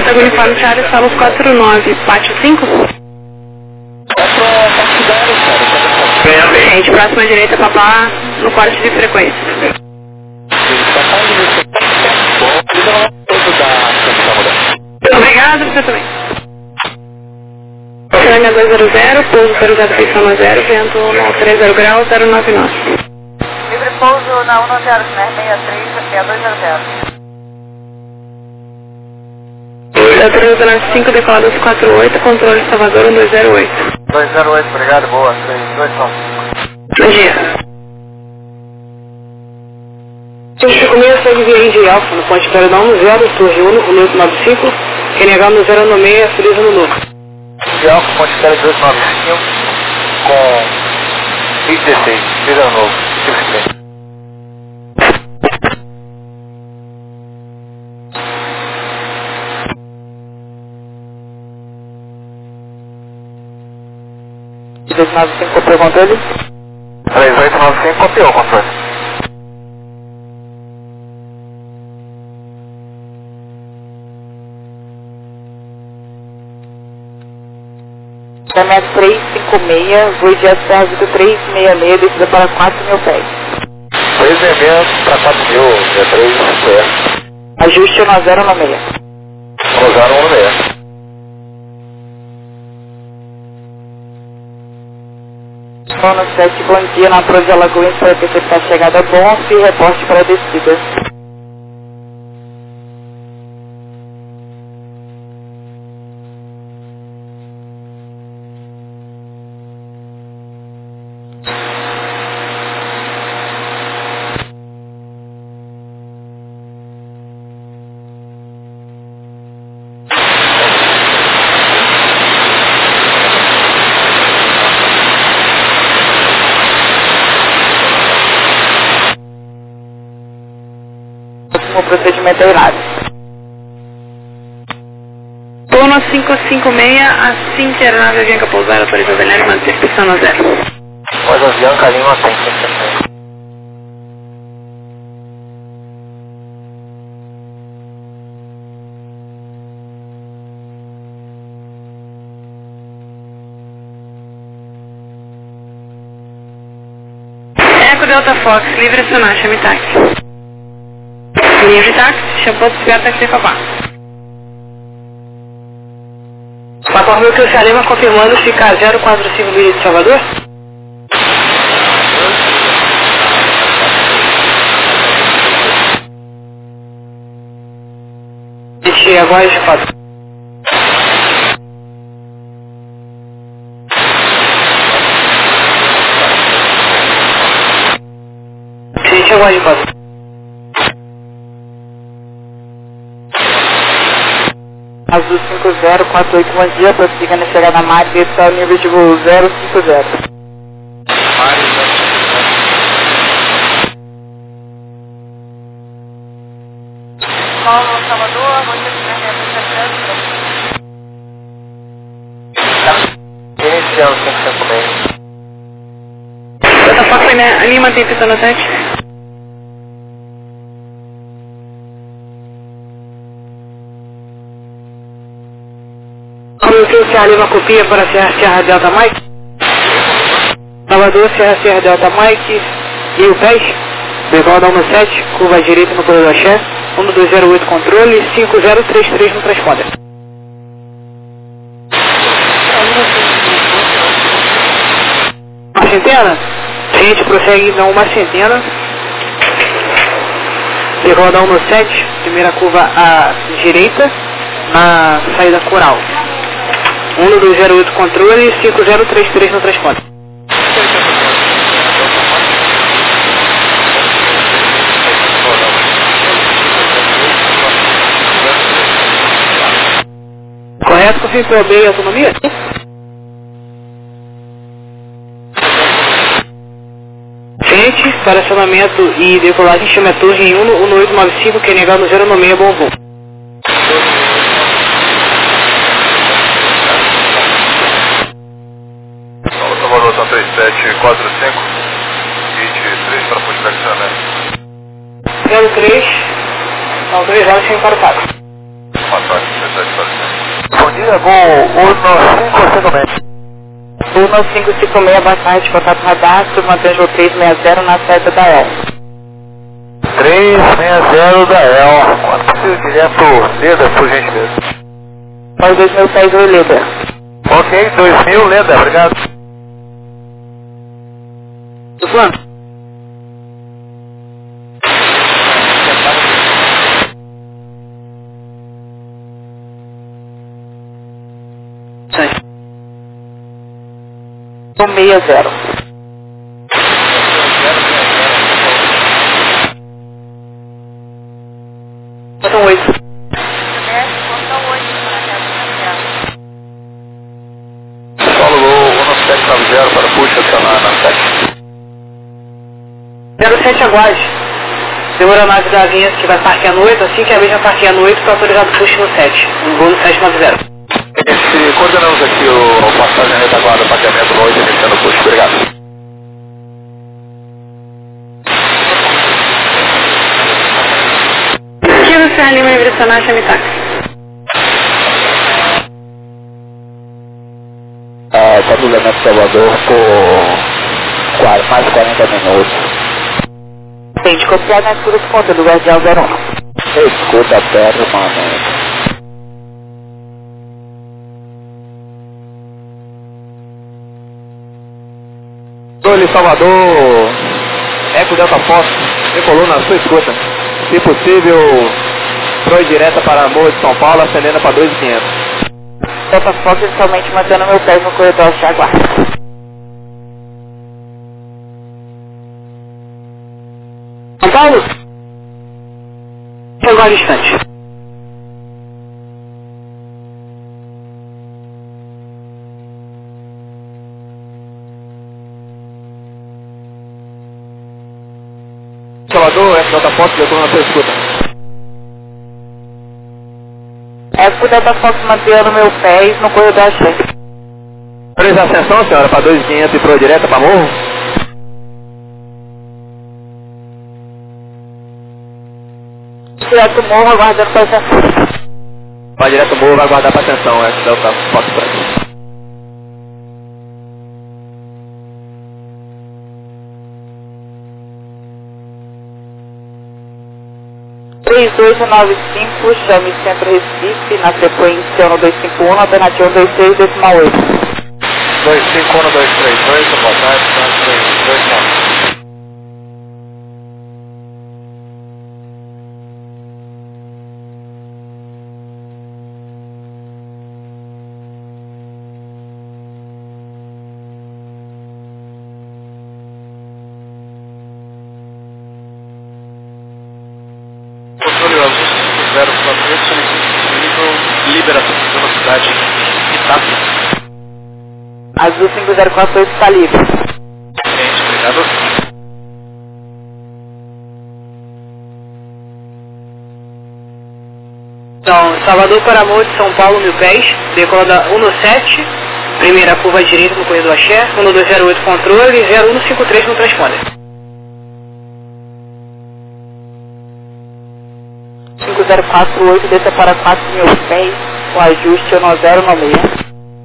Pega o uniforme de área, salos 49, pátio 5. Gente, próxima direita, papá, no corte de frequência. Obrigado, você também. Serânia 200, pouso 00, feição 10, vento no 30 graus, 099. Livre pouso na 10, né? 63, 6200. 305, decolado 48, controle Salvador 1208. 208, obrigado, boa. 3295. Bom dia. 556 segue via de Alfa, no ponte Perodão no 0, Torre 1, o número 95, Renegal no 096, Feliz no número. De Alfa, ponte Perodão 295, com 16, Feliz no novo, 53. Copiou o controle? 3895, copiou o controle. Caminhada 356, voo de Serra 366, descida para 4.000 pés. 366 para 4.000, é 356. Ajuste no 096. 016. Sono 7, bom dia, na Proa de Alagoas para interceptar a chegada bom e reporte para a descida. O procedimento é irado. Turno 556, assim que a aeronave Avianca pousar, autoriza a velhar e manter pista no 0. Pois Avianca Lima tem 556. Eco Delta Fox, livre acionar, chame táxi. Livre táxi, chamou desviar táxi de papá. 4.000 que o Salema confirmando ficar 045 milhas de Salvador? Deixei a voz de 4. Deixei a voz de 4. Azul 5048, bom dia, prossiga na chegada Mari, está o nível de voo 050. Paulo, Salvador, bom dia, iniciando 556. Delta Fox foi na Lima, tem pista no 7. Serra Lima copia para Serra Delta Mike. Salvador, Serra Delta Mike. E o PES. Decola da 17, curva à direita no corredor Axé. 1208 controle, 5033 no transponder. Uma centena? A gente prossegue na uma centena. Decola da 17, primeira curva à direita, na saída coral. 1208 controle, 5033 no transponder. Correto, confirmou bem a autonomia? Frente, para acionamento e decolagem, chama a torre em 1895, que é negado no 096, bom voo. Salvador, são 3745, 23 para ponte de acionamento. 03, são 3 horas sem embarcado. Fantástico. Bom dia, voo 1556. 1556, boa tarde, contato radar, submantendo 360 na saída da El. 360 da El. Quanto preciso direto Leda, por gentileza? Pós 2006, oi Leda. Ok, 2000 Leda, obrigado. Tô falando. Sim. 160. São 8. Solo Gol 1790 para puxa acionar na 7. 07 aguarde. Segura a nave da linha que vai parquear no 8, assim que a mesma parquear no 8, está autorizado push no 7. Um voo no 790. Coordenamos aqui o passagem retaguarda, parqueamento no 8, iniciando o push, obrigado. Kilo Serra Lima, livre sonar, chame táxi. Tá no Leonardo Salvador por mais 40 minutos. Tem de copiar na escuta de conta do Guardião 01. Escuta permanente. Controle Salvador, Eco Delta Fox, decolou na sua escuta. Se possível, Troy direta para Morro de São Paulo, acendendo para 2.500. Delta Fox somente mantendo meu pé no corredor de aguarda. São Paulo? Chegou ao instante. Salvador, Eco Delta Fox, decolou na sua escuta. Eco Delta Fox mantendo meu pé no corredor de aguarda. Autoriza a ascensão, senhora, para 2.500 e Troy direta para Morro. Direto morro, aguardando para ascensão. Vai direto Morro, vai aguardar para atenção, Eco Delta Fox para aqui. 3895, chame Centro Recife, na sequência 1251, alternativa 26, decimal 8. 251238, boa tarde, 229. Controle Azul 5048, solicito disponível liberação de velocidade Itália. Azul 5048 está livre. Gente, obrigado. Então, Salvador para Morro de São Paulo, 1000 pés, decola 117, primeira curva direita no corredor Axé, 1208 controle, 0153 no transponder. 5048, desça para 4.000 pés, o ajuste 1096.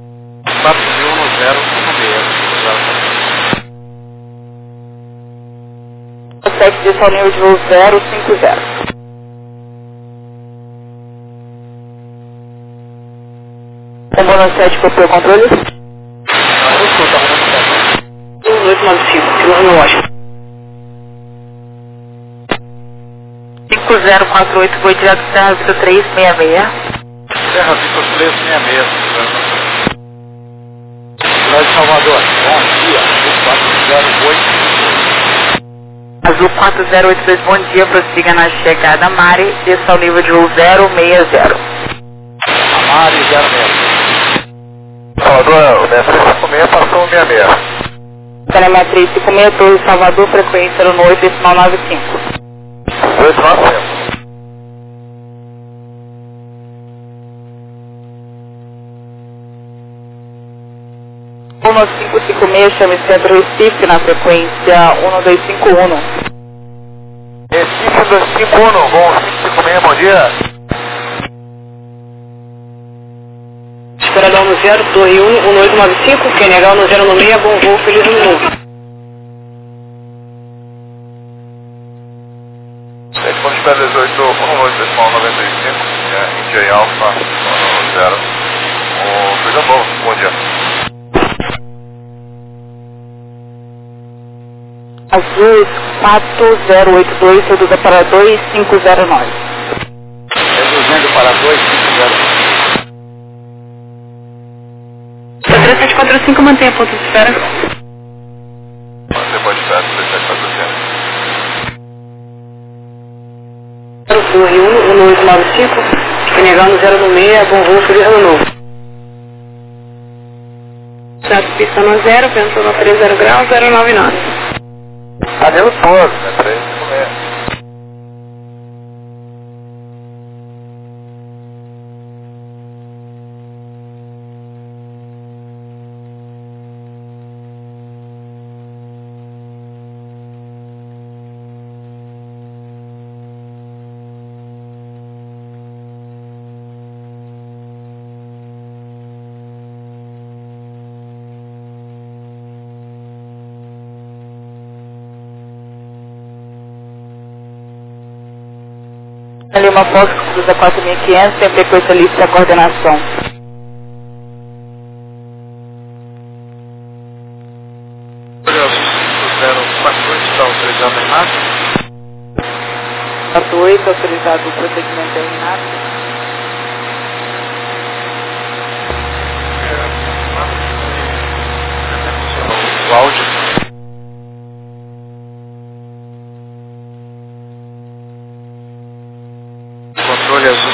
411096. 7 desça ao nível de voo 050. Comando 7, copiou o controle? 1895, segundo no Washington. 5048, foi direto Serra Vitor 366. Serra Vitor 366. Cidade de Salvador, bom dia, 408. Azul 4082, bom dia, prossiga na chegada Mari, desça ao nível de voo 060. Amari 060. Salvador, o 356 passou o 66. Telemetria 56, Torre Salvador, frequência no 8, decimal 95. 295. Uma 556, chame Centro Recife, na frequência 1251. Recife 251, voo 556, bom dia. 0, Torre 1895, QNH 1096, bom voo, feliz ano novo. Ponte 18, 18,95, India Alpha, 0. Coisa boa, bom dia. Azul 4082, reduzida para 2509. Reduzindo para 250. 3745, mantenha ponto de espera. Você pode estar 3745. Torre 1895, QNH 1096, bom voo, feliz ano novo. Jato pista no 0, vento no 30 graus, 099. Adeus todos, né? 3,5. Lima Fox, cruza 4500, tem frequência livre da coordenação. Está autorizado em nada? 48, autorizado o procedimento em nada. O áudio. Controle azul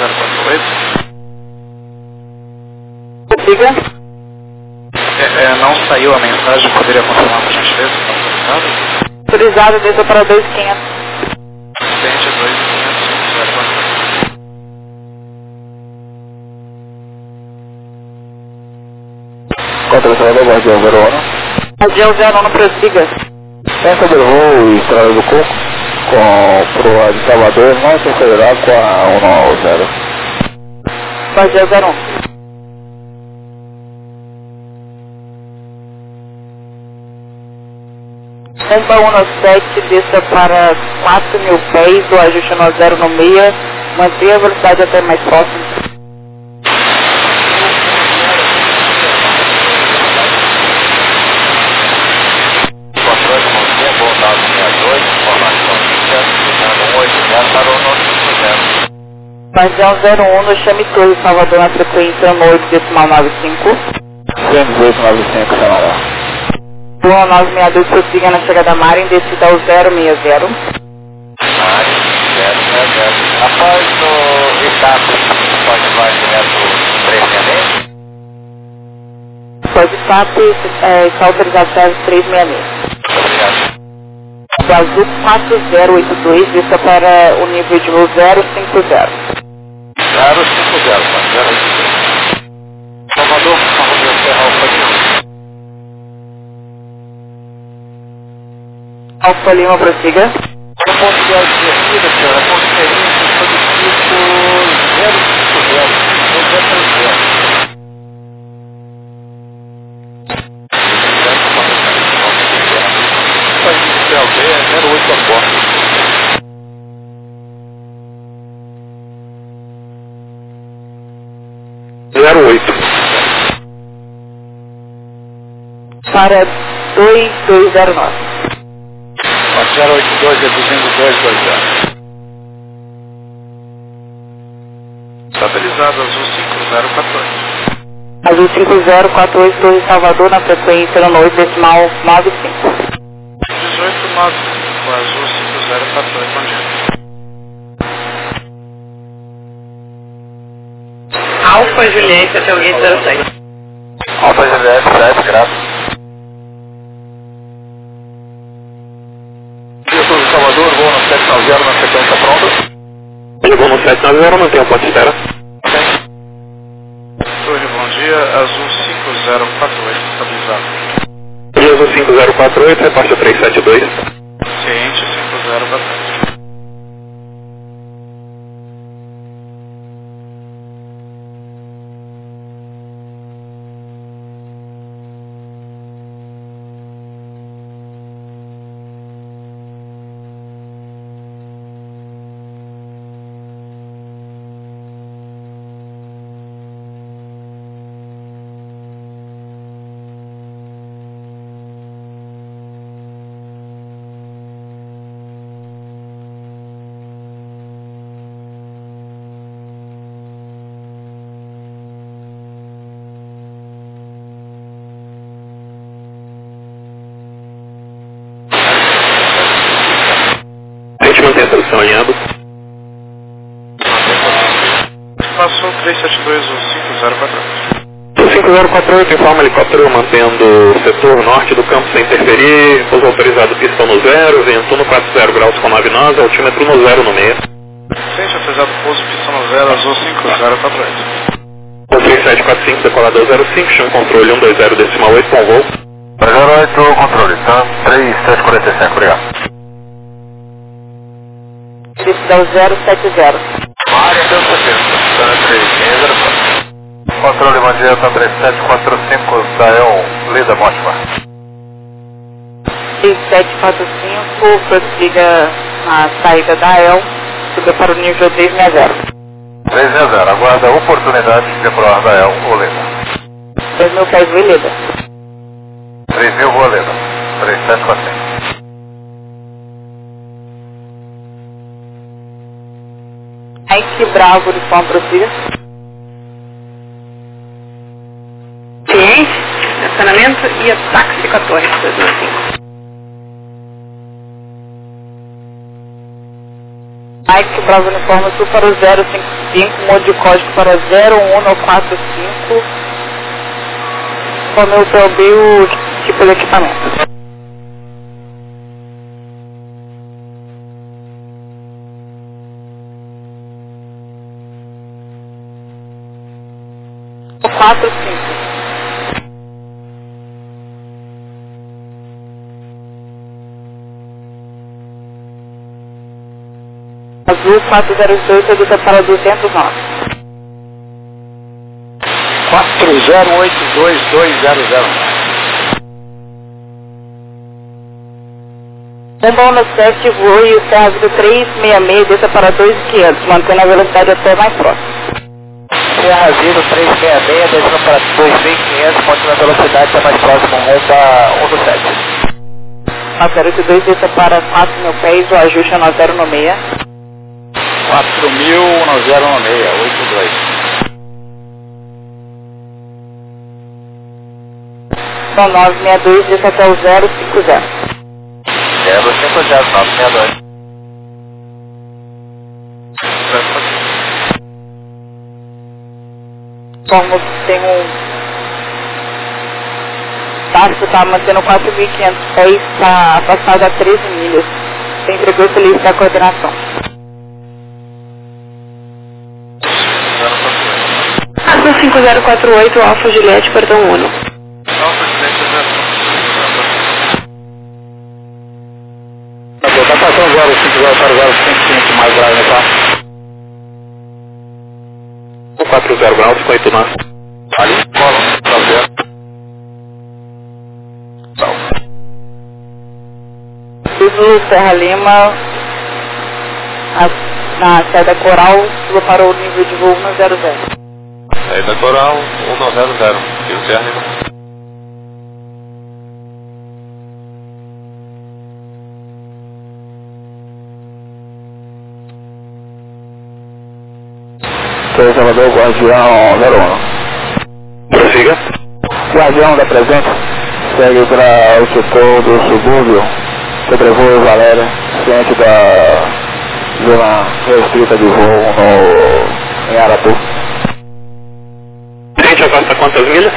5048. Siga. Não saiu a mensagem, poderia confirmar por gentileza? Está autorizado? Autorizado desde para 2500. Acidente 2500. Contra Salvador, Guardião 01. Guardião 01, prossiga. Pensa do voo e Estrada do Coco, pro lado de Salvador, Norte Federal com a 190. Guardião 01. Bomba 17, desça para 4.000 pés, o ajuste no 0 no meia, mantenha a velocidade até mais próximo. Controle mantenha, voltado 62, informação 180 para o nosso 50. Guardião 01, no chame Torre Salvador na frequência 18,95. 11895, Samará. Boa 962, prossiga na chegada da Mari, em descida ao 060. Mari, 060. Após o estado, pode voar direto 366? Pode SAP, está autorizado serviço 366. Obrigado. O azul 4082, desça para o nível de voo 050. 050, 082. Salvador, Salvador, Serra Alfa. Alfa Lima, prossiga. No ponto de descida, senhora, ponto experiência, solicito 050. Vai inicial B, 08 a bordo. Para 2209. 082, reduzindo 220. Estabilizado, azul 5014. Azul 5048, Torre Salvador, na frequência no 8,95. 1895, azul 5014, bom dia. Alfa Juliette, até alguém 06. Alfa Juliette, 7, graças. Diretor de Salvador, voo no 790 na sequência pronta. Ele voo no 790, mantém a ponte espera. Torre, bom dia, azul 5048, estabilizado. E azul 5048, reparte 372. Ciente 5014. estão alinhando. Passou 372 ou 5048. O 5048 informa helicóptero mantendo o setor norte do campo sem interferir, pouso autorizado pista no 0, vento no 40 graus com 9 nós, altímetro no 0 no meio. Ciente, autorizado pouso pista no 0, azul 5048. 3745, decolador 05, chama controle 120 decimal 8 com voo. 08, controle, tá? 3745, obrigado. Pista 070. Área deu 70, tá 3504. Controle, bom dia, tá 3745, Dael, Lida, Montemar. 3745, prossiga na saída da EL, subiu para o nível 360. 360, aguarda a oportunidade de decolar da EL, ou Lida. 3.000 pés, Lida. 3.000, Rua Lida, 3745. Mike Bravo, uniforme, prossiga. Ciente, estacionamento e a táxi 14, 2005. Mike Bravo, uniforme, sul para o 055, modo de código para 01145. Informei o PLB o tipo de equipamento. O 45. Azul 408, edita para 200 nós. 4082200. Bombão no 7, voe o Serra 366, desça para 2.500, mantendo a velocidade até mais próximo. Serra 366, descendo para 2.500, mantendo a velocidade até mais próximo, rumo da 127. 482, desça para 4.000 pés, o ajuste é no 096. 4.000, no 096, 82. São 962, desça até o 050. 050, 962. Como tem um táxi, está mantendo 4.500 pés, está afastado a 13 milhas. Tem frequência livre da coordenação. Azul 5048, Alfa Juliette, perdão 1. Alfa Juliette 0. Tá passando 050 para 055 mais grave, tá? O 40 graus com 8 nós. Ali, cola, tá certo. Iso Serra Lima, na saída Coral, subiu para o nível de voo 100. Saída Coral, 190, e o Serra Lima. Salvador, Guardião 01. Prossiga. Guardião da presença, segue para o setor do subúrbio, sobrevoo Valéria, ciente da zona restrita de voo em Aratu. Ciente afasta quantas milhas?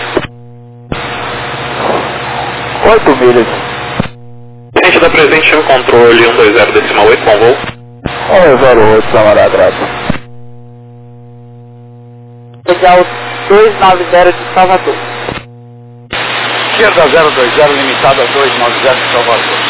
8 milhas. Ciente da presente, chama controle 120 decimal 8 com voo. 108, camarada grato. Legal 290 de Salvador. Esquerda 020, limitada 290 de Salvador.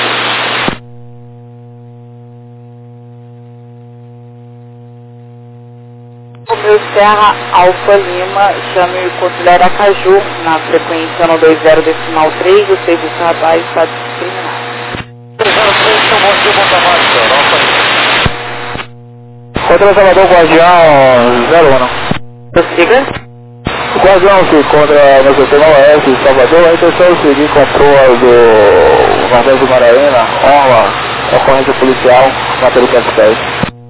O meu Serra Alfa Lima, chame o conselheiro Acaju, na frequência no 20 decimal 3, o serviço radar está discriminado. 303, chamou de Monta Márcia, Alfa Lima. Contra Salvador, Guardião 01. Prossiga. O Guardião se encontra no setor oeste de Salvador, a intenção é seguir com a proa do Nordeste do Maraína, Orla, ocorrência policial, matéria 510.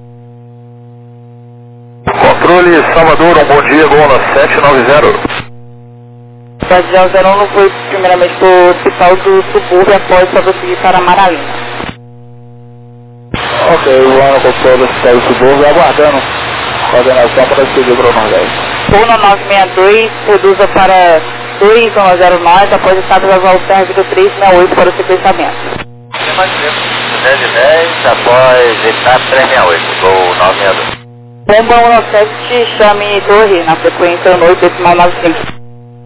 Controle Salvador, bom dia, Gola 790. Guardião 01 foi primeiramente para o hospital do subúrbio, após para seguir para Maralina. Ok, voando com todo esse céu subúrbio, aguardando coordenação para seguir para o Nordeste. Puna 962, reduza para 2109, após o estado levar o serve do 368 para o sequenciamento. Tem mais tempo. 10 após etapa 368, gol 962. Bomba 17, chame torre na frequência 8,95.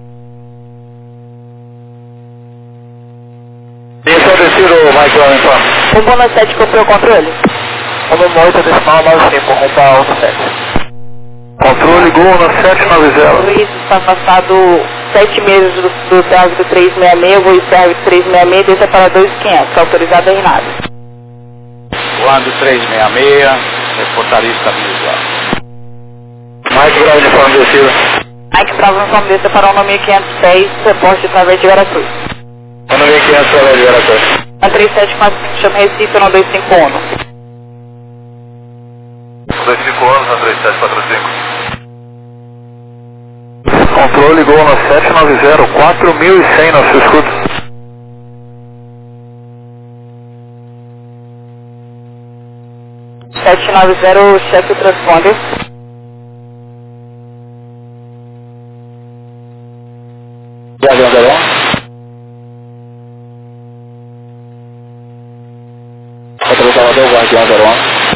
Estabelecido, Mike Wellington. Bomba 17, copiou o controle. Bomba 8,95, rumo para Alto 7. Controle, gol no 790. Luiz está afastado 7 meses do serve do 366, voo serve 366, desça para 2,500, autorizado a Renato. Voando 366, reportaria estabilizado. Mike Bravo de forma descida. Mike Bravo no forma desça para o nome 510, reporte através de Veracruz. O nome 500 é de Veracruz. A 3745, chama Recife no 251. 251 na 3745. Controle, gol no 790, 4100 no seu escudo. O chefe transponder. E a Gandarão? Controle Salvador, guarde Gandarão.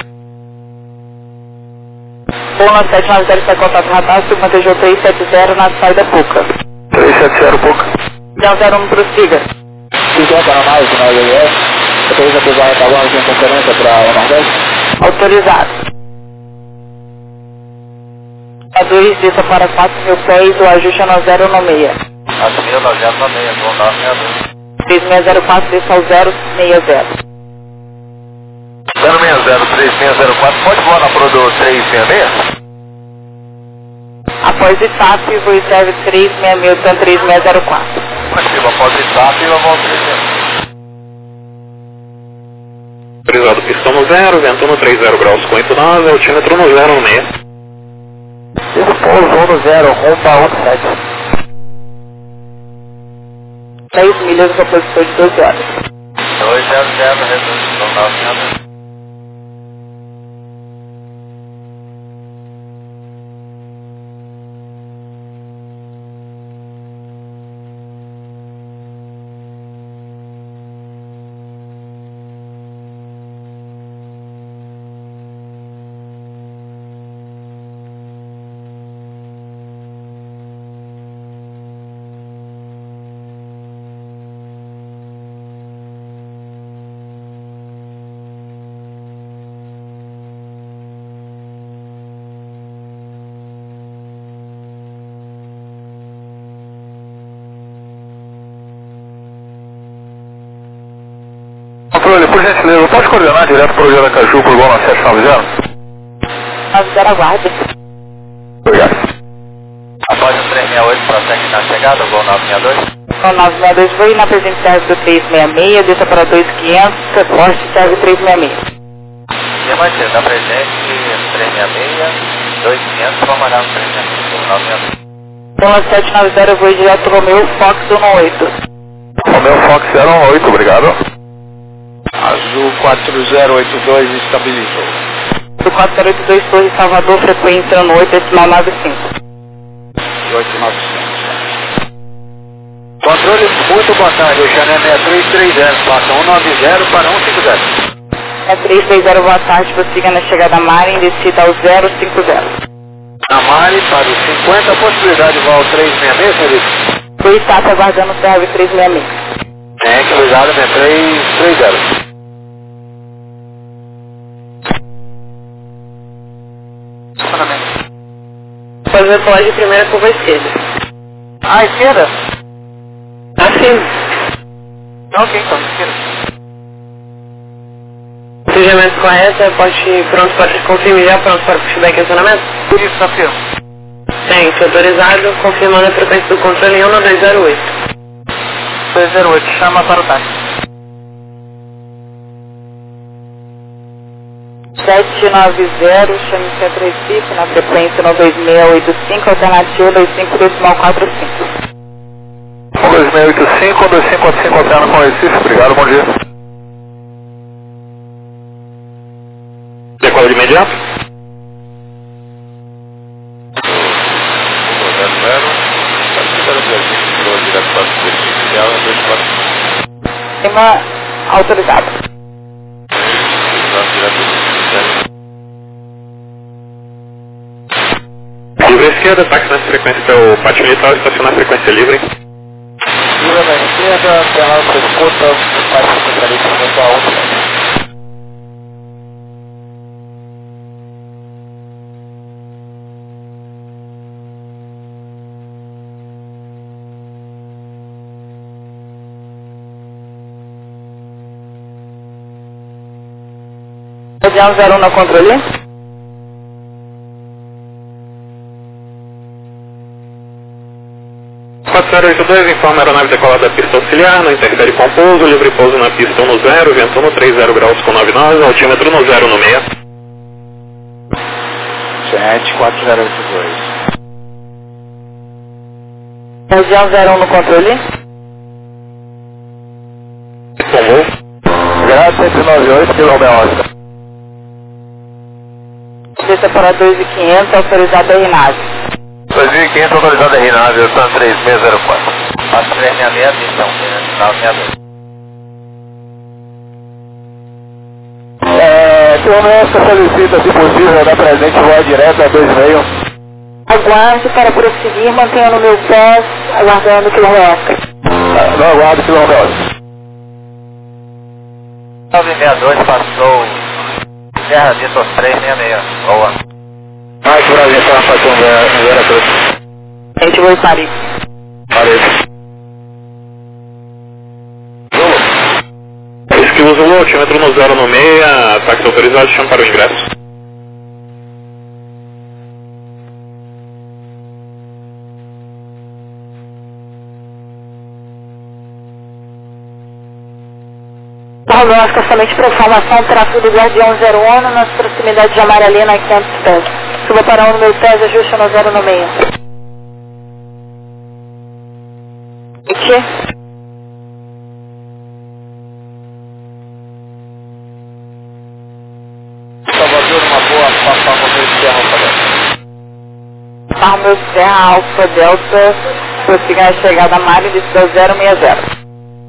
Puna 790 está em contato com a taxa, mantejou 370 na saída Puca. 370 Puca. Já 01 prossiga. 50 na nave, final do IES. Autoriza a pisar retaguarda de interferência para o Nordeste? Autorizado. A 2 desça para 4.000 pés, o ajuste é no 096. Assumiu 996, gol 962. 3604 desça ao 060. 060, 3604, pode voar na Pro do 366? Após ITAP, voo serve 366, então 3604. Ativa após etapa e eu volto 300. Autorizado pistão no 0, vento no 30 graus com 89, altímetro no 016. Isso, pouso 1 no 0, rumo para 17. 10 milhas com a posição de 12 horas. 200, reduz, gol 962. Controle, por gentileza, pode coordenar direto para o Aracaju por gol na 790? 90 aguarde. Obrigado. Após o 368, prossegue na chegada, gol 962. O 962 foi na presente serve do 366, desça para 2500, reporte serve 366. E mais cedo, na presente 366, 2500, formará no 366, gol 962. Pula 790, voo direto Romeu Fox 18. Romeu Fox 08, obrigado. Azul 4082 estabilizou. Do 4082 Torre Salvador, frequência no 8, decimal 95. 8900. Controle, muito boa tarde, o Xané 6330, passa 190 para 150. É 330, boa tarde, prossiga na chegada Mari, em descida ao 050. Na Mari, para os 50, possibilidade de voar 366, Felipe? O está aguardando o serve 366. É, que obrigado, 330. Fazer pode primeira curva esquerda. Ah, esquerda? Assim. Ok, então, esquerda. Cruzamento correto, pode pronto para confirme já, pronto para pushback e acionamento? Isso, tá firme. Tem, foi autorizado, confirmando a frequência do controle em 1208. 208, chama para o táxi. 790, chame Centro Recife, na frequência no 2685, alternativa 25,45. 2685, 2545, alterna com Recife, obrigado, bom dia. decola de imediato. 00, direto para o inicial, 24. Cima autorizado. Livre à esquerda, táxi na frequência o pátio militar, estacionar frequência livre. Vira na esquerda, pela nossa escuta, vai se encontrar ali com a outra. Região 01 na controle. Informa a aeronave decolada da pista auxiliar, não interfere com pouso, livre pouso na pista 1 no 0, vento 1 30 graus com 9 nós, altímetro no 0 no 6. 74082. Região 01 no controle. Com voo. Grado 198 km/h. Desça para 2.500, autorizado a RNAV. 2500 autorizado a RNAV, eu estou na 3604. A 366, então, final 62. Turma, solicita, se possível, dar presente voar direto a 2,5. Aguarde para prosseguir, mantenha no meu pé, aguardando o quilômetro. Não aguardo quilômetro. 962 passou Serra Vitor 366. Boa. Mais Brasil, está passando em Veracruz. Gente, vou Paris. Paris. Esquivo Zulu, altímetro no 0 no 6, táxi autorizado, chama para o ingresso. Nós somente para informação, tráfego do Guardião 01 nas proximidades de Amaralina a 500 pés. Suba para 1 no meu pés, ajuste no 0 no meio. O quê? Salvador, uma boa, Papa Romeu Serra Alfa Delta. Papa Romeu Serra Alfa Delta, prossiga a chegada a Mário de 060.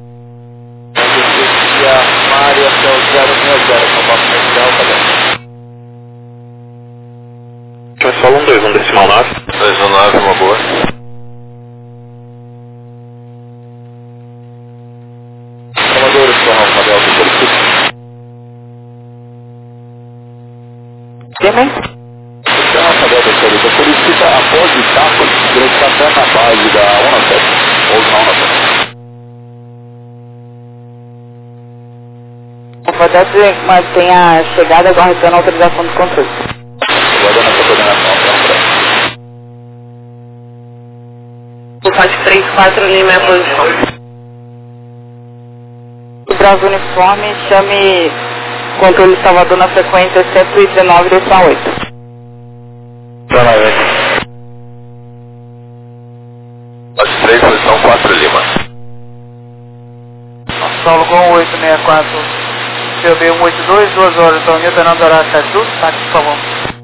Mária, que é o 060, Papa Romeu Serra Alfa Delta. Solo 121 decimal 9. 219, uma boa. Salvador, Serra Alfa Delta, solicita. Também? Serra Alfa Delta, solicita após o taco, direção até na base da 17, ou na 17. Alfa Delta mantém a chegada aguardando a autorização do controle. Aguardando essa coordenação, então, O FAT 34 Lima é a posição. O Bravo Uniforme, chame controle Salvador na frequência 119 decimal 8. 3, posição 4 Lima. Saulo com 864, CB 182, 2 horas, então Newton Aracaju, táxi, por favor.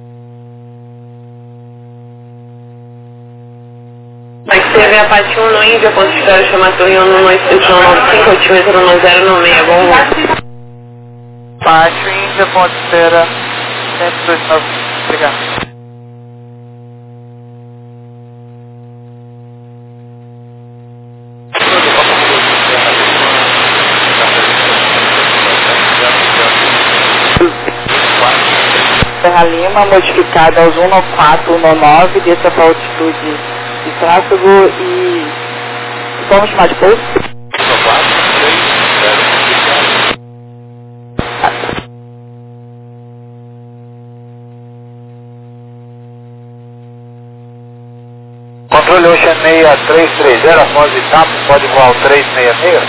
Táxi TV Apache 1 no Índia, ponto de história, chama Torre 1 no extensão 95, altímetro no 0 no 6, bom voo. Baixo, Índia, ponto de espera, 129, obrigado. Serra Lima, modificada aos 194, 199, desça para altitude de tráfego e vamos chamar de pouso? 194, 3, 0. Controle Ocean 6330, após etapa, pode voar o 366?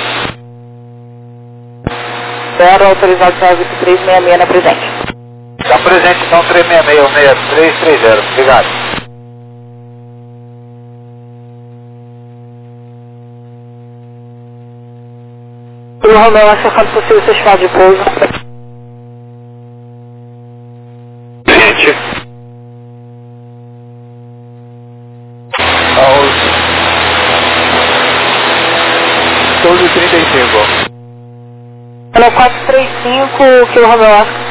0, autorizado trânsito 366 na presente. Está presente então 366, 6330, obrigado. O Romeu, acercando possível seu chamado de pouso. 235. Pelo 435, que o Romeu Oscar.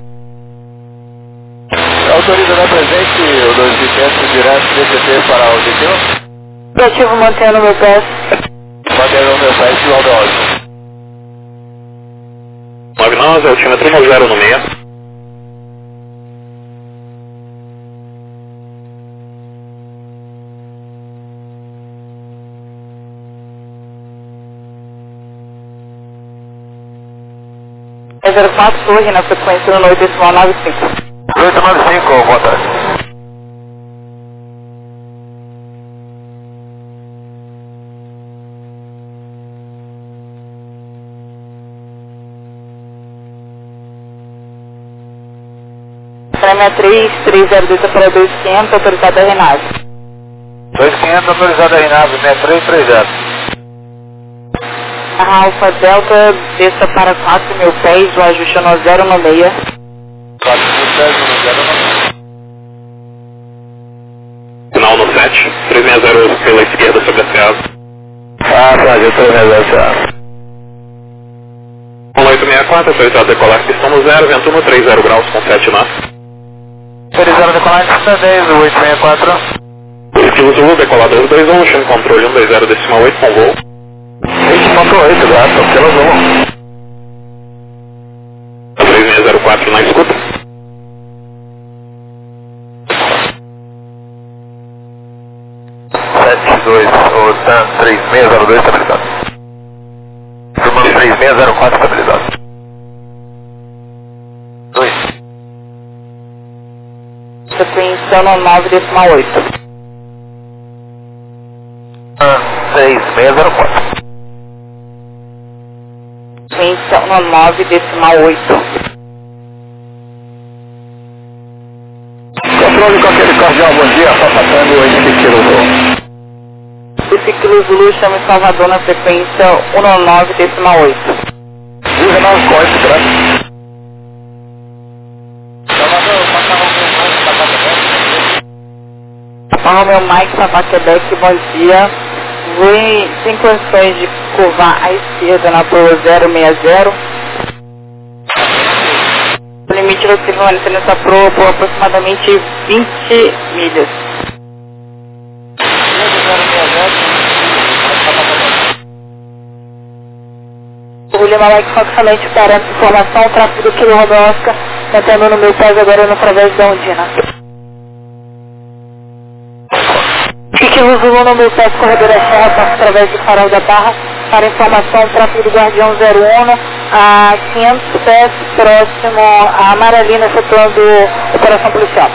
Autoriza na presente o 2500 direto DCT para o DQ? Negativo, mantendo meu pé. Mantendo o meu pé e o Aldeócio. 99, altímetro 10 no meio. É 04, torre na frequência no 8,95. 895, boa tarde. Prêmio 302 para 2500, autorizado a Renave. 2500 autorizado a Renave, 6330. A Alfa Delta, desça para 4.000 pés, o ajuste no 0 no meia. 4.0 no 0 no. Final no 7, 360 pela esquerda sobre a Ceasa. Prazer, 360. 1864, autorizado a decolar pistão no 0, vento no 30 graus com 7 knots. Autorizado a decolar pista 10, 864. Esquilo Zulu, decolador 21, chame controle 120,8 com voo. 20.8, gato, pelo Zulu. 3604 na escuta. 72, o TAN 3602 estabilizado. Turmando 3604 estabilizado. 2. Frequência no 9,8. TAN 3604. Frequência no 9,8. Controle com aquele cardial, bom dia, só passando 8 kg. Esse Kilo Zulu chama em Salvador na frequência 19,8. 19 cortes, graças. Fala meu Mike, Papa Quebec, bom dia. Vem sem condições de curvar à esquerda na Pro 060. O limite do permanência nessa Pro por aproximadamente 20 milhas. O William Mike facilmente parando informação, tráfego do Kilo Romeo Oscar, tentando no meu pés agora no através da Ondina. Kilo Zulu no meu pés, corredor é Serra, passa através do farol da Barra, para informação, tráfego do Guardião 01, a 500 pés, próximo a Amaralina, efetuando operação policial.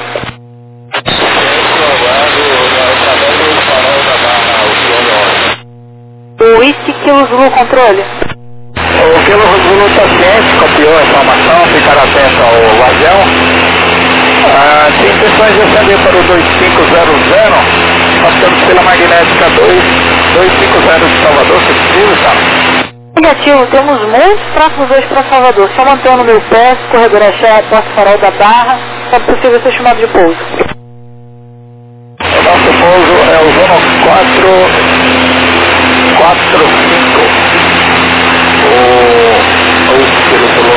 O Whisky Kilo Zulu, controle. O Kilo Zulu está ciente, copiou a informação, ficar atento ao Guardião. Tem intenções de ascender para o 2500, passando pela magnética 250 de Salvador, se possível, tá? Negativo, temos muitos tráfegos hoje para Salvador, só mantendo no meu pé, corredor Axé, Porto Farol da Barra, é possível ser chamado de pouso. O nosso pouso é o Zona 445. O Kilo Zulu.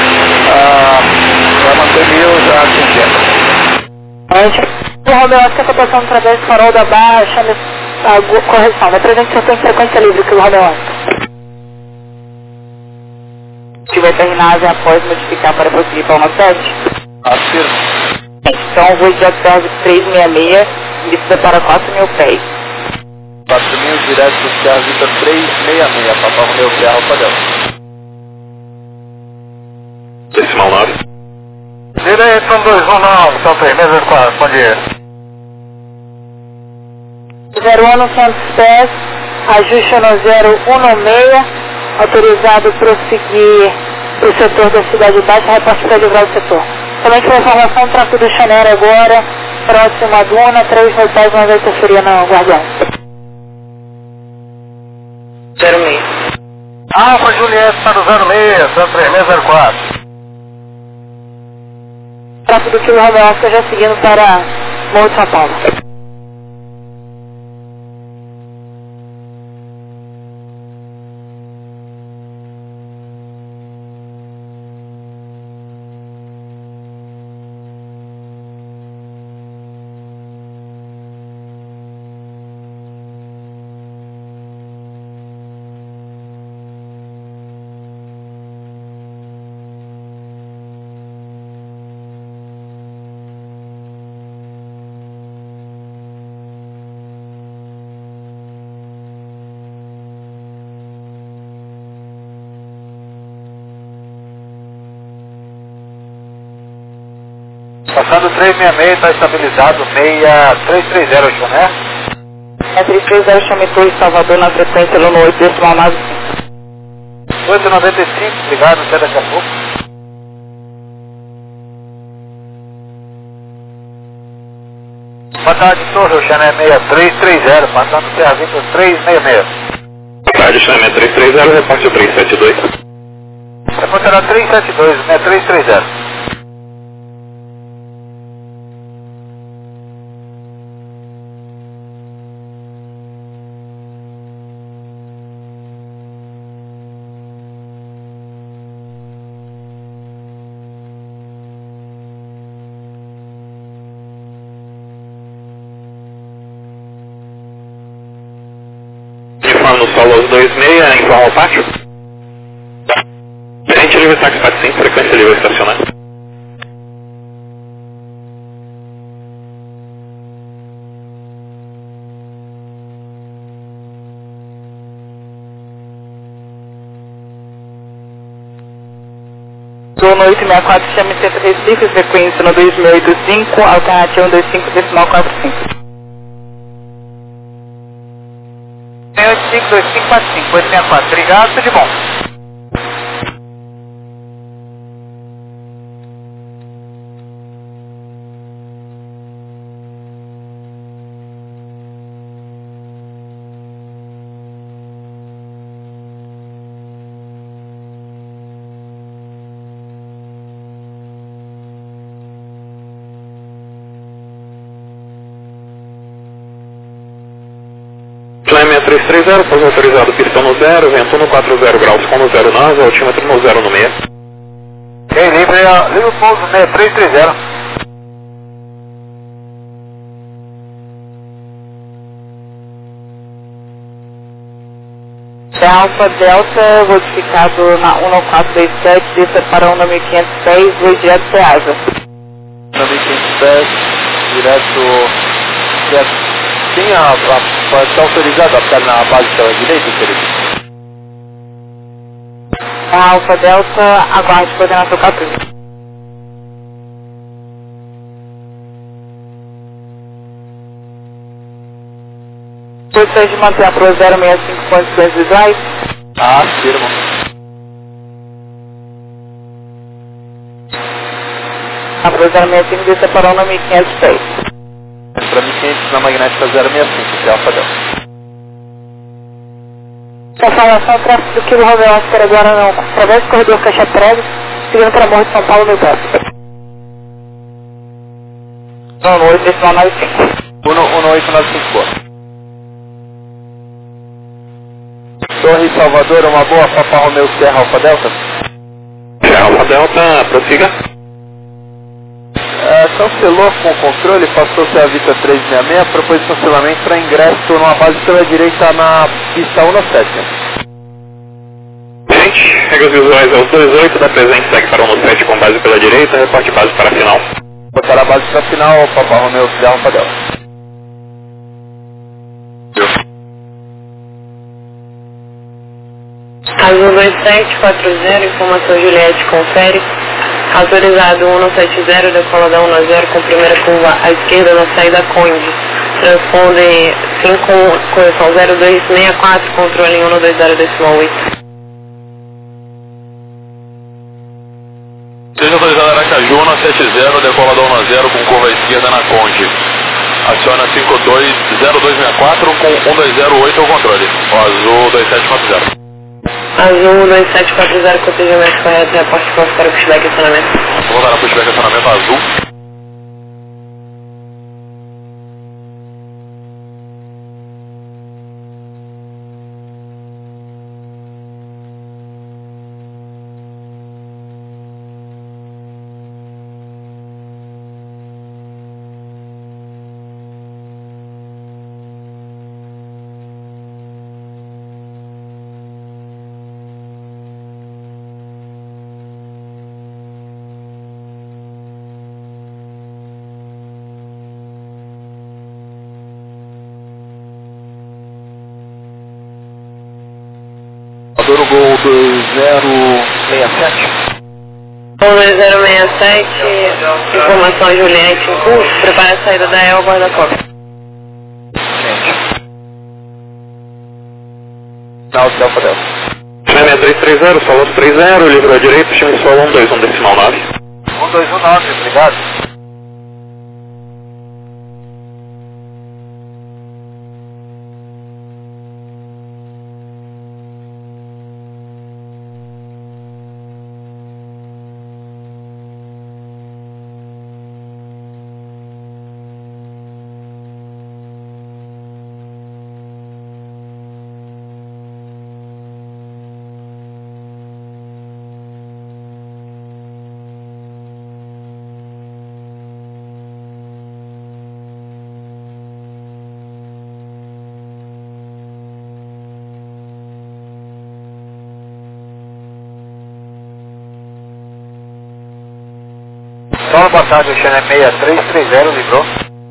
Vai manter 1000 já atingindo. O Romeu Oscar está passando através do farol da Barra, chama a correção, né? Presente só tem frequência livre que o Romeu Oscar. Se vai terminar após modificar para prosseguir para uma 7. Afirma. Então, vou de aterro 366, lista para 4.000 pés. 4.000 direto do Serra Vita 366, Papa Romeu Serra, Alfa Delta. Decimal 9. Direito, 219, são 3604, bom dia. 01 no 100 pés, ajuste no 016, autorizado prosseguir para o setor da Cidade Baixa, reporte para livrar o setor. Também foi a informação, tráfego do Chanel agora, próximo a Duna, 3 voltagens, mas vai interferir no Guardião. 06. Alfa Juliette está no 06, são 3604. Tráfego do Kilo Romeo Oscar já seguindo para Morro de São Paulo. Passando 366, está estabilizado 6330, Joné. 6330, chame Torre Salvador na frequência no 8, decimal 95. 895, obrigado, até daqui a pouco. Boa tarde, Torre, Chané 6330, passando Serra-Vista 366. Boa tarde, Chané 330, reparte o 372. Reportará 372, 6330. No solo 26, em vão ao pátio. Gerente livre táxi parte 5, frequência livre estacionar. No 864, chame Centro Recife, frequência no 2685, alternativa 125, decimal 45. 685-2545, 864, obrigado, tudo de bom. Chame 6330, pouso autorizado, pistão no 0, vento no 40 graus com no 0 NASA, altímetro no 0 no 6. Quem livre o pouso 6330. Alfa Delta, modificado na 1427, desça para 1510, voo direto Ceasa. 1510, direto. Sim, está autorizado a ficar na base pela direita, querido? Alfa Delta, aguarde coordenação 14. Posições de manter a Pro 065 condições visuais. Firma. A Pro 065 desça para 1506. Para 1500 na magnética 065, que é Alfa Delta. Informação, tráfego do Kilo Romeo Oscar agora não. Através do corredor Caixa Prego, seguindo para a Morro de São Paulo, meu braço. No 8, decimal 95. 1895, boa. Torre Salvador, uma boa, Papa Romeo Serra Alfa Delta. Serra Alfa Delta, prossiga. Cancelou com o controle, passou-se a Vita 366, propôs cancelamento para ingresso numa base pela direita na pista 17. Gente, regras visuais aos 28, da presente segue para 17 com base pela direita, reporte base para a final. Botar a base para a final, Papa Romeo Serra Alfa Delta. Azul 2740, informação Juliette, confere. Autorizado 170, decola da 10 com primeira curva à esquerda na saída Conde. Transponde 5, correção 0264, controle 120 decimal 8. Seja autorizado Aracaju 170, decola da 10 com curva à esquerda na Conde. Aciona 520264 com 1208 ao controle. O Azul 2740. Azul 2740, cotejamento correto, reporte para o pushback acionamento. Vou voltar na pushback acionamento azul. Gol 2067. 2067, 17, informação Juliette em curso, prepara a saída da EL, guarda cópia. Não, Delta Delta. Chame 330, solo 30, livro à direita, chame solo 121 decimal 9. 1219, obrigado. Solo, boa tarde, o Xana 6330, livrou.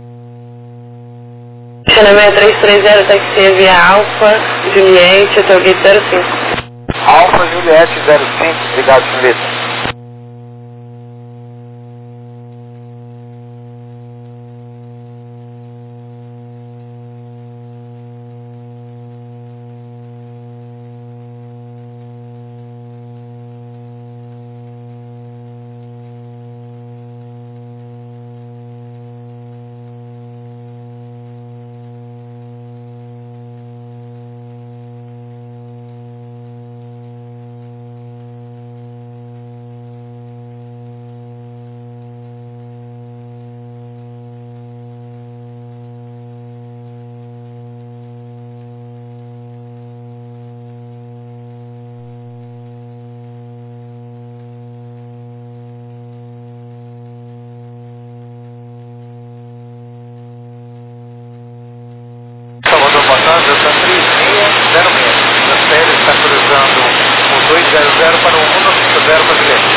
Xana 6330, taxi via Alfa, Juliette, Toguete 05. Alfa Juliette 05, obrigado, senhorita. Boa tarde, eu estou 3606. A série está cruzando o 200 para o 150 para direita.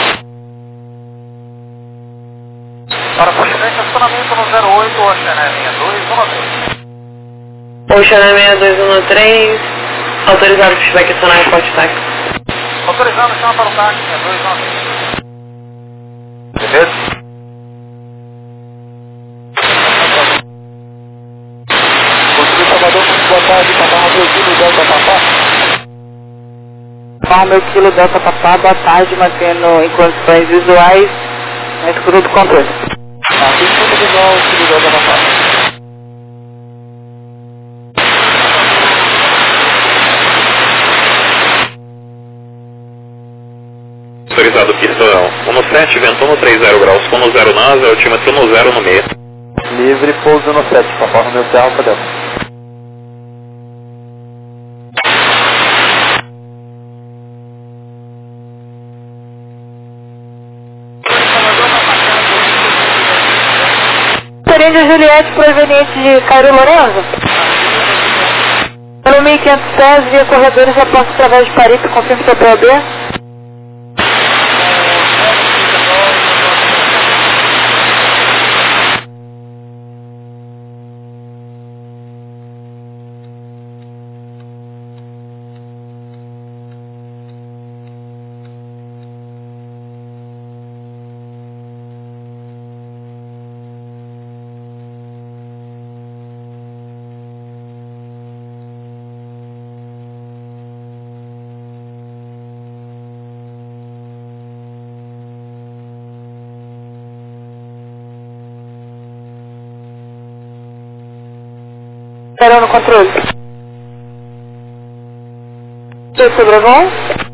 Para postar estacionamento no 08, Oceané 6213. Oceané 6213, autorizado para pushback acionar o porte táxi. Autorizando, chama para o táxi, 213. Beleza? Boa tarde, Papá, meu quilo Delta Papá. Bom, meu quilo Delta Papá, boa tarde, mantendo em condições visuais, na escuro do controle. Aqui tudo visual, quilo Delta Papá. Autorizado pista 17, vento no 30 graus, com no 0 NASA, altímetro no 0 no meio. Livre, pouso no 7, Papá, no meu Alfa Delta. Índia Juliette, proveniente de Cairo Lorenzo. Pelo 1500 pés, via corredores a ponto através de Paripe, confirme seu POB. Esperando o controle. Você sobrevoo?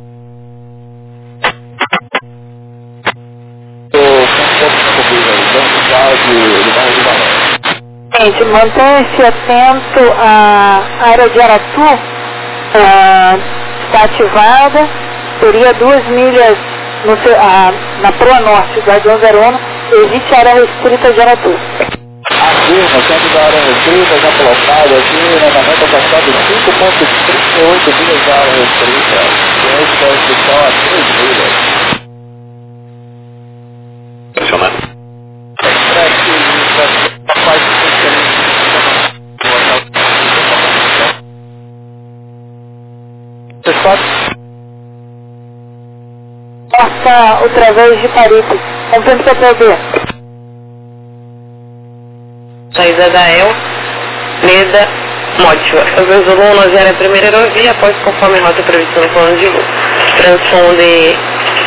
Gente, mantenha-se atento à área de Aratu, está ativada, teria 2 milhas na proa norte do Guardião 01, evite a área restrita de Aratu. Afirma, centro da área restrita, já colocado aqui, novamente afastado 5,38 milhas da área restrita. Ciente da restrição a 3 milhas. Estacionar. desça outra vez de Paripe. Confirme CPB. Saída da El, Leda, Mótiva. Zulu 10 é a primeira aerovia, após conforme rota prevista no plano de voo. Transponde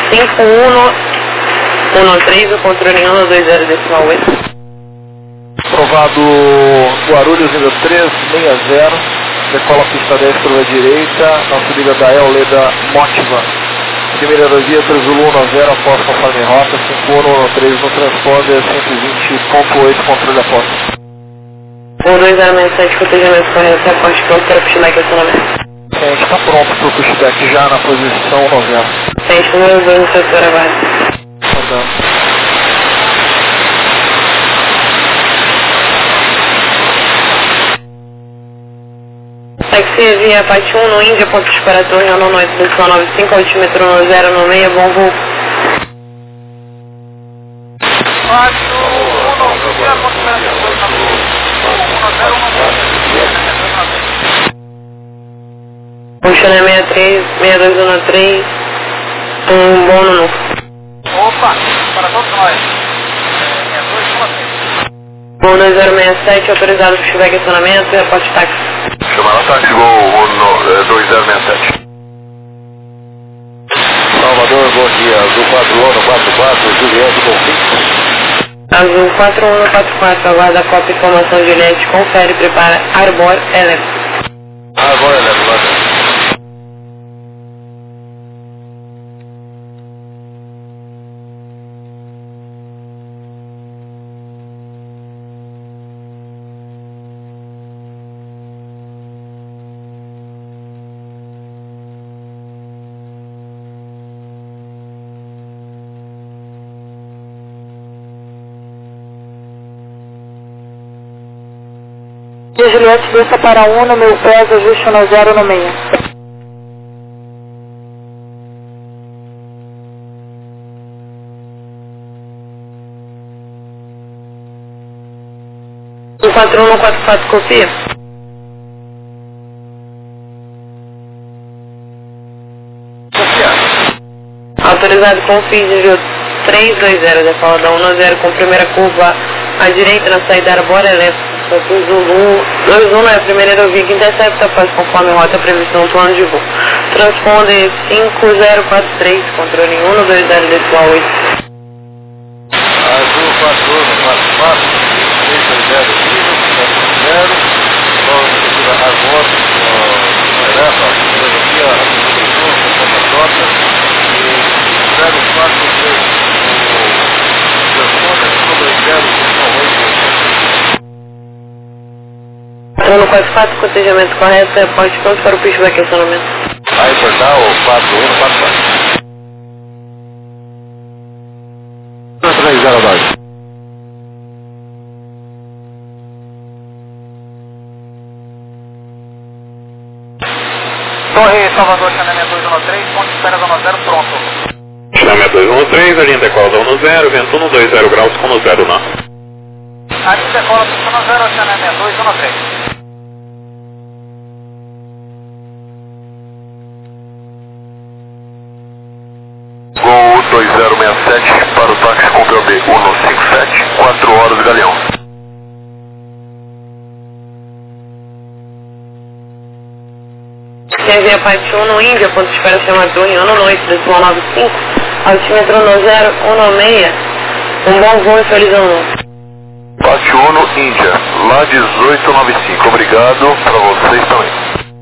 5113, o controle 120.8. Aprovado Guarulhos, nível 360, decola a pista 10 curva direita, na subida da El, Leda, Mótiva. Primeira aerovia, Zulu 10 após conforme rota, 5113 no transponder, 120.8, controle a posta. 1067, cotejamento correto, aposte pronto para pushback e acionamento. A gente está pronto para o pushback já na posição 90. Gente, número 2 no setor abaixo. Andando. Taxi via Pati 1 no Índia, ponto de para torre, ano 8, 95, altímetro 0 no meio, bom voo. Puxando 63, 6213, bom no núcleo. Opa, para todos nós. 6213. Bom 2067, autorizado para pushback e acionamento e reporte táxi. Chamada táxi, Gol 2067. Salvador, bom dia. Azul 4144, Juliette, Confins. Azul 4144, aguarda a cópia informação Juliette, confere, prepara, Arbor, elétrico. Agora, elétrico. Juliette, desça para 1 no meu pés, ajuste 10 no meio. O 4144 copia. Autorizado com o FID 320, decola da 10 com primeira curva à direita na saída Arbor, elétrico. Zulu 21 é a primeira aerovia que intercepta, faz conforme rota prevista no plano de voo. Transponde 5043, controle 120.8. Azul 4144, 320, 0, vamos seguir a Arbor, eleva, aerovia, rota, e 043, o transponder 120.8. 144, cotejamento correto, reporte pronto para o pushback e acionamento. Aí, portal 4144. 302. Torre Salvador, chaneamento 213, ponto de espera zona 0, pronto. Chaneamento 213, a linha decola da 10, vento 120 graus com 0 na. A linha decola do zona 0, chaneamento 213. Gol 2067 para o táxi com POB 157, 4 horas de Galeão. CV Parte 1 no Índia, ponto de espera chama Torre, ano 8, 95, altímetro 1016, bom voo e feliz ano novo. Parte 1 no Índia, lá 1895, obrigado para vocês também.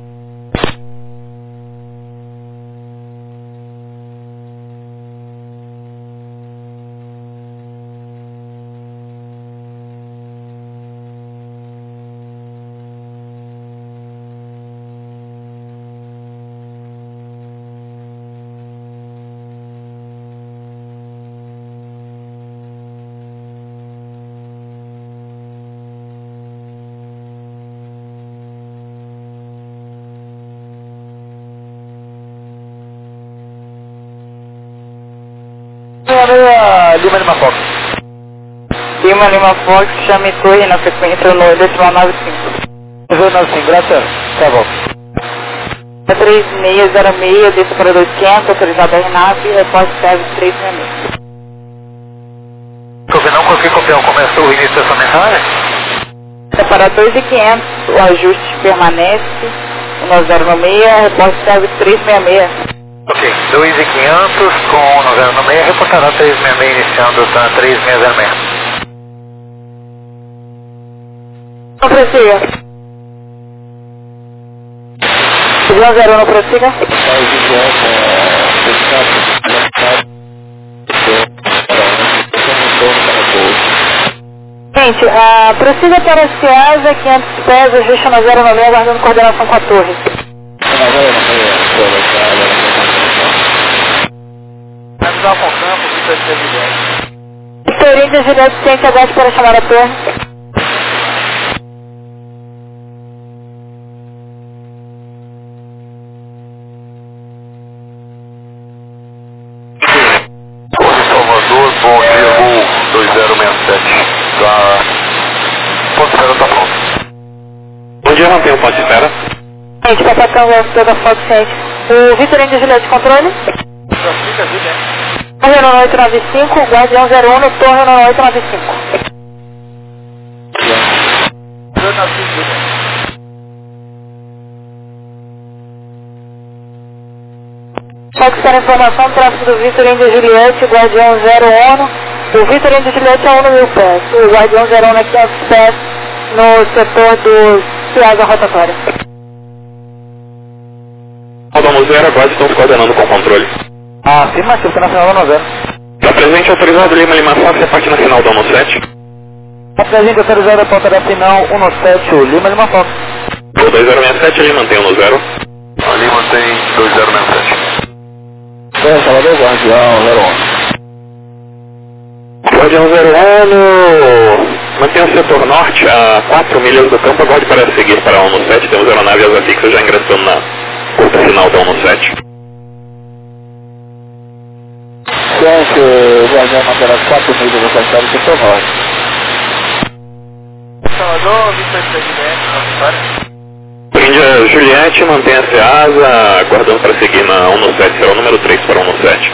Lima Lima Fox. Lima Lima Fox, chame Torre na frequência no 1095. 95, graças. Tá bom. 3606, desce para 2500, autorizado a RNAV, repórte service 366. Não consegui copiar, começa o início dessa mensagem? É para 2500, o ajuste permanece, 1096, repórte service 366. Ok, 2500 com 1096, reportará 366 iniciando a 3606. Não prossiga. 1001 não prossiga? Gente, prossiga para a CIASA, 500 pés, ajuste na 096, aguardando coordenação com a torre. Avisar com o campo, que precisa de Juliette. Corinthians, Juliette, ciente, aguarde para chamar a torre. Salvador, bom dia, voo 2067. Ponto de espera tá pronto. Bom dia, mantém o ponto de espera. Gente, papacão, vencedor da foto, ciente. O Vitor Índio, Juliette, controle. Fica, Juliette. Torre 9895, Guardião 01 no Torre 9895. Só que para informação, tráfego do Vitor Índio Juliette, Guardião 01. O Vitor Índio Juliette é 1 mil pés. O Guardião 01 é 500 pés no setor do CIASA rotatória. Rodamos 0, agora estamos coordenando com o controle. Afirmativo, que nacional da 0. Está presente autorizado Lima Lima Fox, reparte nacional da 17. Está presente autorizado a porta da final 17, o Lima Lima Fox. O 2067, ele mantém o no 0. Ali mantém 2067. Salvador, Guardião 01. Guardião 01, mantém o setor norte a 4 milhas do campo, aguarde para seguir para a 17. Temos aeronave asa fixa já ingressando na curta final da 17. Ciente, Guardião manterá 4 milhas do castelo do setor norte. Salvador, Vicente Juliette, na vitória. Índia Juliette, mantém a CEASA, aguardando para seguir na 117, será o número 3 para 117.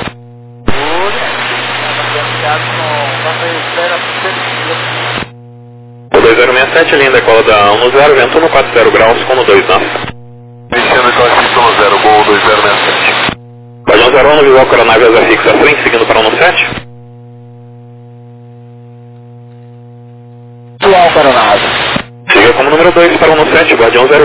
O 2067, linha decola da 10, vento no 40 graus, com no 2 nós. Iniciando classificação no 0, voo 2067. Guardião 01, visual com a aeronave asa fixa à frente, seguindo para 117. Visual para a nave. Siga como número 2 para 117, Guardião 01.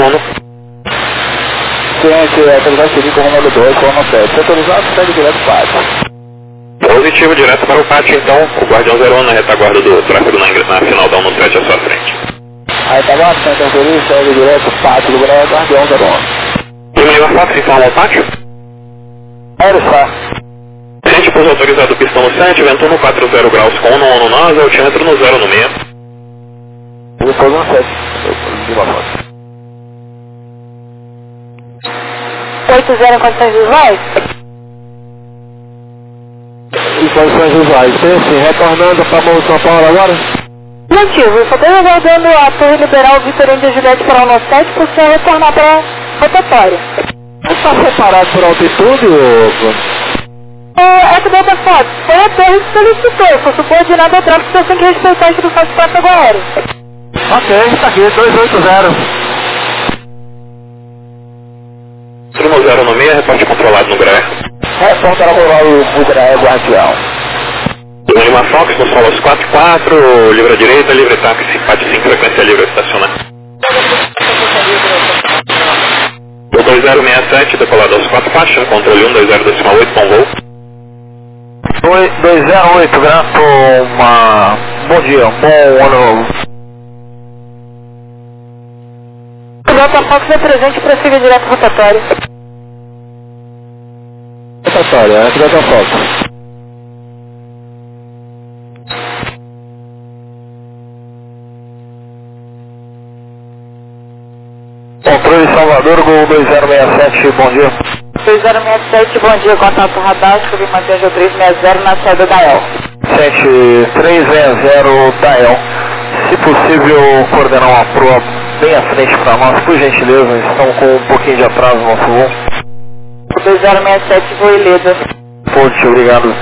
Ciente, autorizado seguir como número 2 para 117. Autorizado, segue direto para o pátio. Positivo, direto para o pátio, então, o Guardião 01 na retaguarda do tráfego na final da 117 à sua frente. A retaguarda, sem interferir, segue direto para o pátio do Guardião 01. Lima Lima Fox, informa ao pátio. Aerostar. Ciente, pouso autorizado, pistão no 7, vento no 40 graus, com 1 no nós, altímetro no 0 no meio. Depois no 7. Lima Fox. 80 em condições visuais? Em condições visuais. Sim, retornando para Morro São Paulo agora? Motivo, eu só estou aguardando a torre liberar o Vitor Índio Juliette para o 17 para você retornar para a rotatória. Está separado por altitude, ou... É que deu outra foto. Foi a torre que solicitou. Se subordinado ao tráfego, você tem que respeitar a instrução de tráfego aéreo. Ok, está aqui, 280. Turma 0 no meio, reporte controlado no GRE. Reporte para o GRE Guardião. Lima Lima Fox, no solo aos 44, livre à direita, livre táxi, pátio 5, frequência livre a estacionar. O 2067, decolado aos 4 faixas, controle 120.8, bom voo. 208, grato, bom dia, bom ano. O Delta Fox é presente para seguir direto rotatório. Rotatório, é Delta Fox. Controle Salvador, Gol 2067, bom dia. 2067, bom dia, contato radar, sobre manter 360 na saída da EL. 7360 da EL. Se possível, coordenar uma proa bem à frente para nós, por gentileza, estão com um pouquinho de atraso no nosso voo. 2067, voo Ileda. Ponte, obrigado.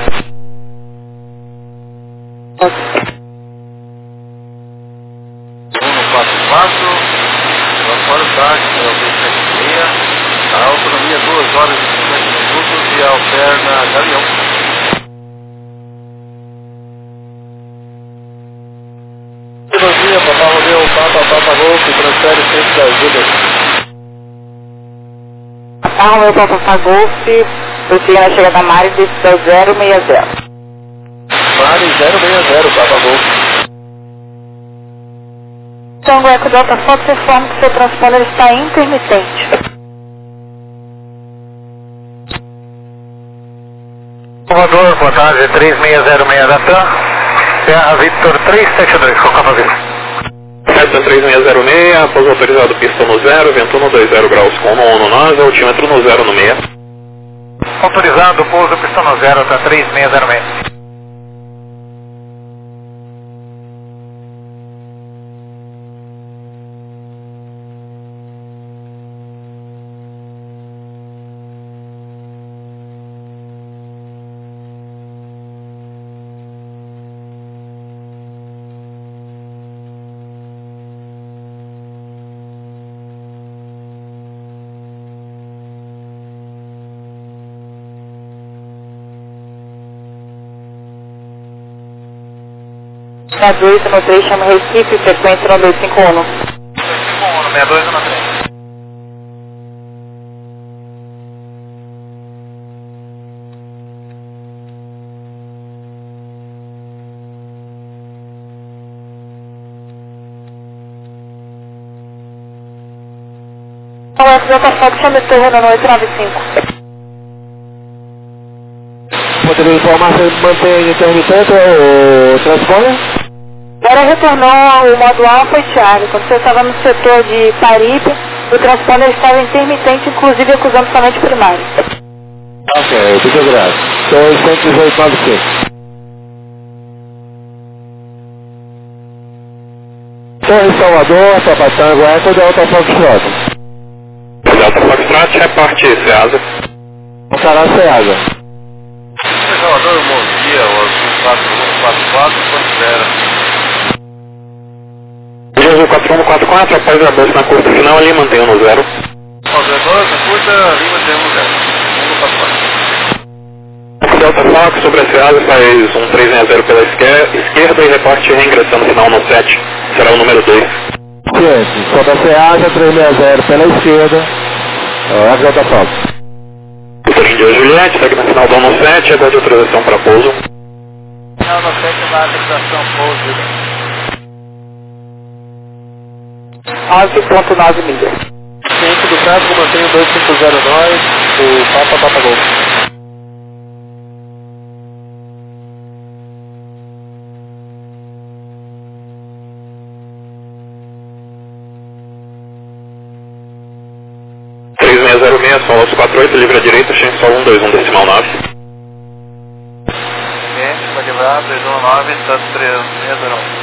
144, transporte táxi, é o B76, a autonomia 2 horas e 50 minutos e alterna Galeão. Autonomia, Papa Romeu, Papa Golf, transfere sempre da ajuda. Papa Romeu, Papa Golf, prosseguindo a chegada da Mari, decisão 060. Mari 060, Papa Golf. Tango Eco Delta Fox informa que seu transponder está intermitente. Salvador, boa tarde, 3606 da TAM, Serra Victor 372, qual é o aviso? Delta 3606, pouso autorizado pista no 0, vento no 20 graus com 119, altímetro no 0 no 6. Autorizado, pouso pista no 0, tá 3606. Na 213, chama Recife, frequência no 251. 6213. O Delta Fox chama terreno no 895. Poderia informar se mantém intermitente o transponder? Agora retornou o modo Alfa e Charlie. Quando você estava no setor de Paripe, o transponder estava intermitente, inclusive acusando somente primário. Ok, muito obrigado. 21895. Torre Salvador, Papa Tango Eco, Delta Foxtrot. Delta Foxtrot, reparte Ceasa. Montará Ceasa. Salvador, bom dia, o Azul 4144, considera. Azul 4144, após a bolsa na curta final ali, mantenha no 0. Salvador, curta, Lima tem 144. Delta Fox sobre a Ceasa faz 1360 pela esquerda e reporte reingressando final no 7. Será o número 2. Ciente, sobre a Ceasa 360 pela esquerda. Delta Fox. Índia Juliette, segue na final do ano 7, aguarde autorização para pouso. Final no 7, na autorização pouso. 11.9 milhas. Ciente do tráfego, mantenha o 250 nós, o Papa Golf. São os 48, livre à direita, Shen Sol 121, decimal 9. Ciente, vai quebrar, 319, Santos 360.